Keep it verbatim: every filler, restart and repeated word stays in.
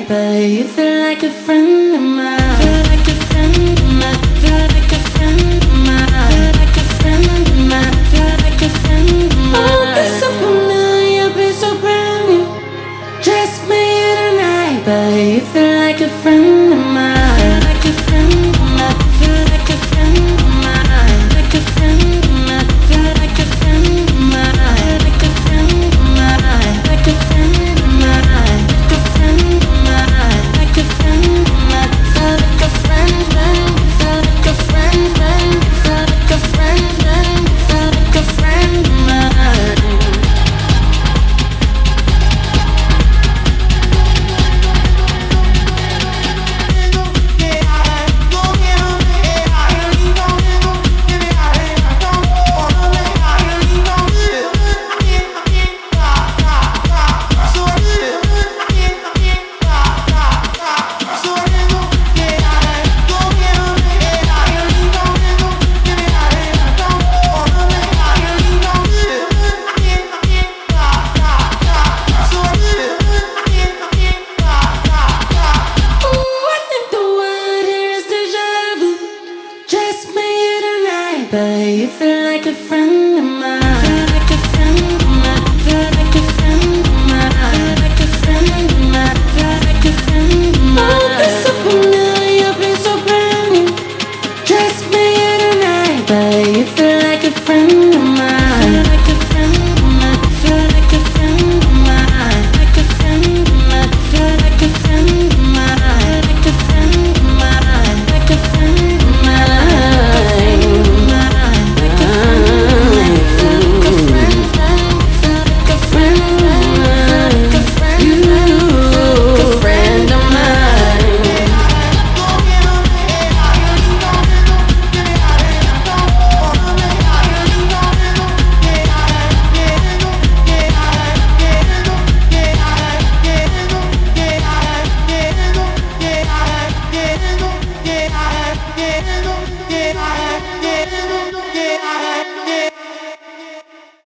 but you feel like a friend of mine. Feel like a friend of mine. Feel like a friend of mine. Feel like a friend of mine. Feel like a friend of mine. Oh, be so familiar, be so brand new. Just me tonight, but you feel like a friend.